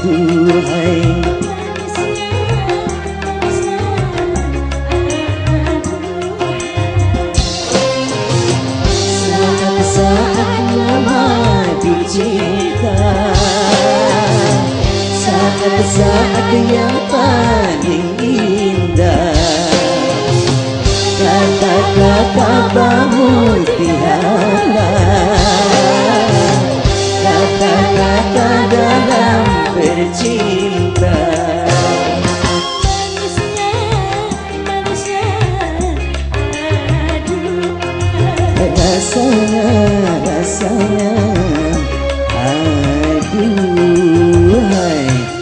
aduhai. Saat-saat memadu cinta, saat-saat yang paling indah, kata-kata pemutiara, kata-kata dalam bercinta. Rasanya, rasanya aduhai.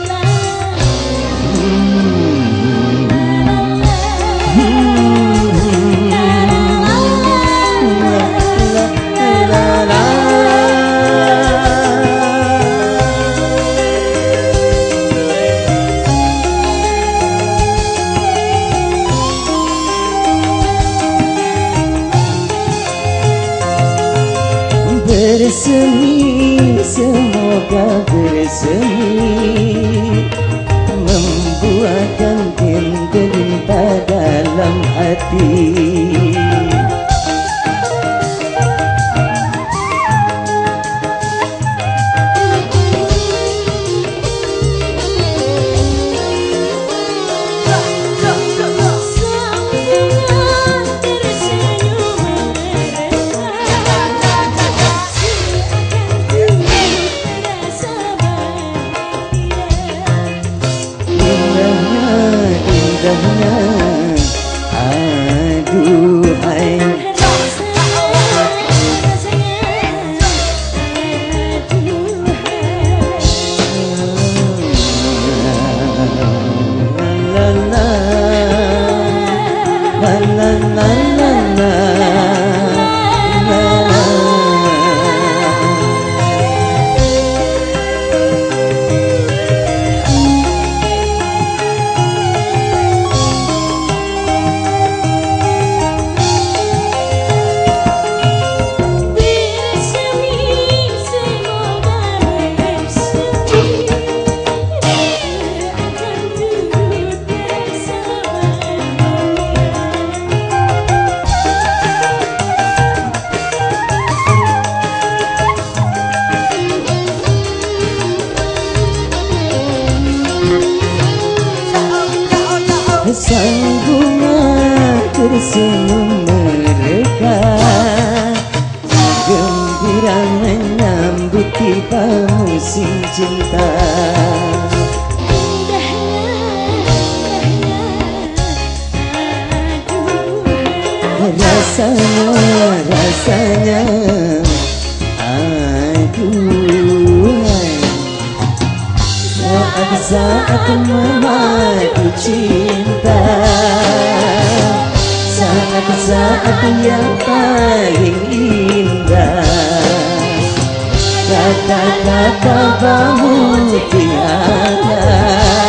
Bersemi, semoga bersemi, membuahkan tinta dalam hati. Aduhai. La la la la la la la. Sang bunga tersenyum mereka, gembira menyambut tiba musim cinta. Rasanya, rasanya aduhai. Saat-saat memadu cinta, saat-saat yang paling indah, kata-kata pemutiara,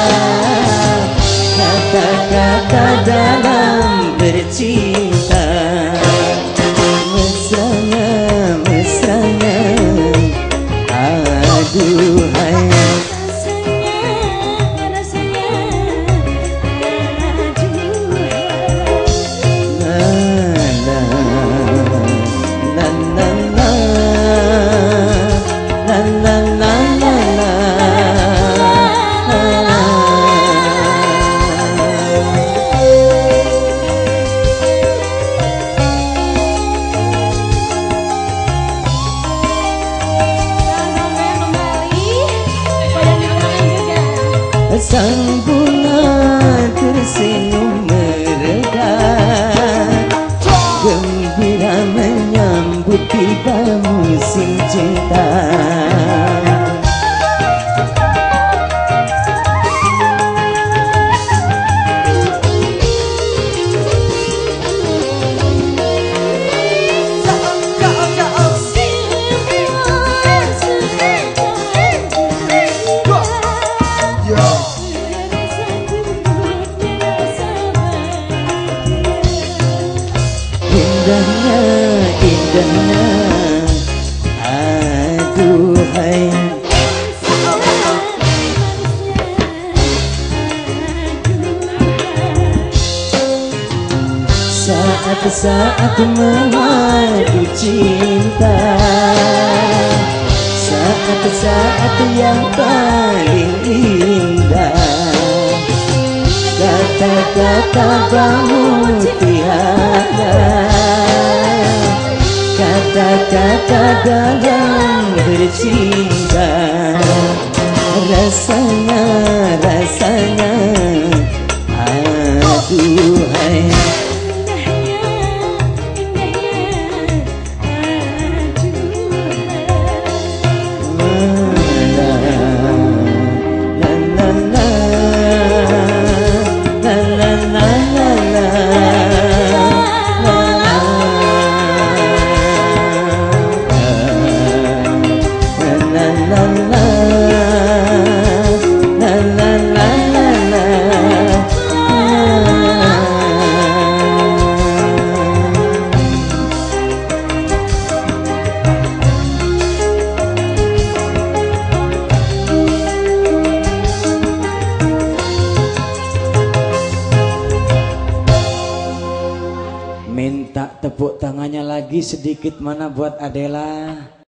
kata-kata dalam bercinta. Mesranya, mesranya aduhai. Sang bunga tersenyum mereka, gembira menyambut tiba musim cinta. Indahnya, indahnya aduhai. saat-saat mengadu cinta, saat-saat yang paling indah. Kata-kata bermutiara, kata-kata dalam bercinta. Rasanya, rasanya, aduhai. Minta tepuk tangannya lagi sedikit mana buat Adela.